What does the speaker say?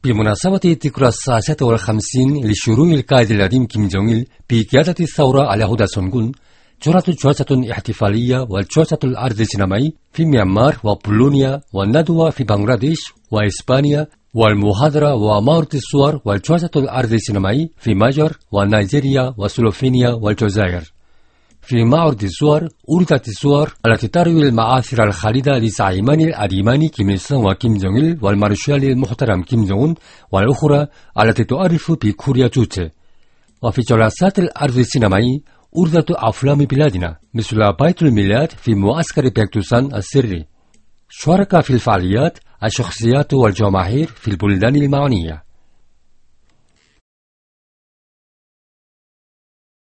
في مناسبة ذكرى 59 لشروع القائد العظيم كيم جونغ إل بقيادة الثورة على هدى سونغون، جرت جلسة احتفالية وجلسة العرض السينمائي في ميانمار وبولونيا، والندوة في بنغلاديش وإسبانيا، والمحاضرة ومعرض الصور وجلسة العرض السينمائي في ماجر ونيجيريا وسلوفينيا والجزائر. في معرض الصور أوردت الصور التي تروي المآثر الخالدة لزعيمان الأديمان كيم إل سونغ وكيم جونغ إل والمارشال المحترم كيم جونغ أون، والأخرى التي تعرف بكوريا جوتشي. وفي جلسات العرض السينمائي أوردت أفلام بلادنا مثل بيت الميلاد في معسكر بيكتوسان السري. شارك في الفعاليات الشخصيات والجماهير في البلدان المعنية.